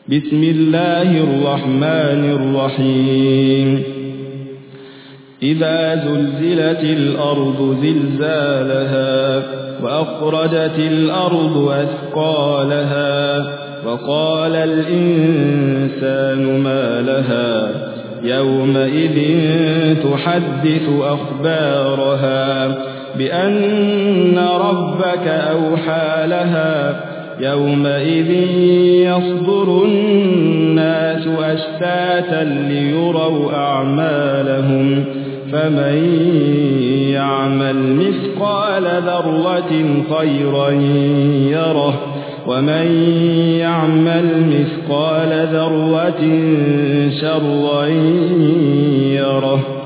بسم الله الرحمن الرحيم إذا زلزلت الأرض زلزالها وأخرجت الأرض أثقالها وقال الإنسان ما لها يومئذ تحدث أخبارها بأن ربك أوحى لها يومئذ يصدر الناس أشتاتا ليروا أعمالهم فمن يعمل مثقال ذرة خيرا يره ومن يعمل مثقال ذرة شرا يره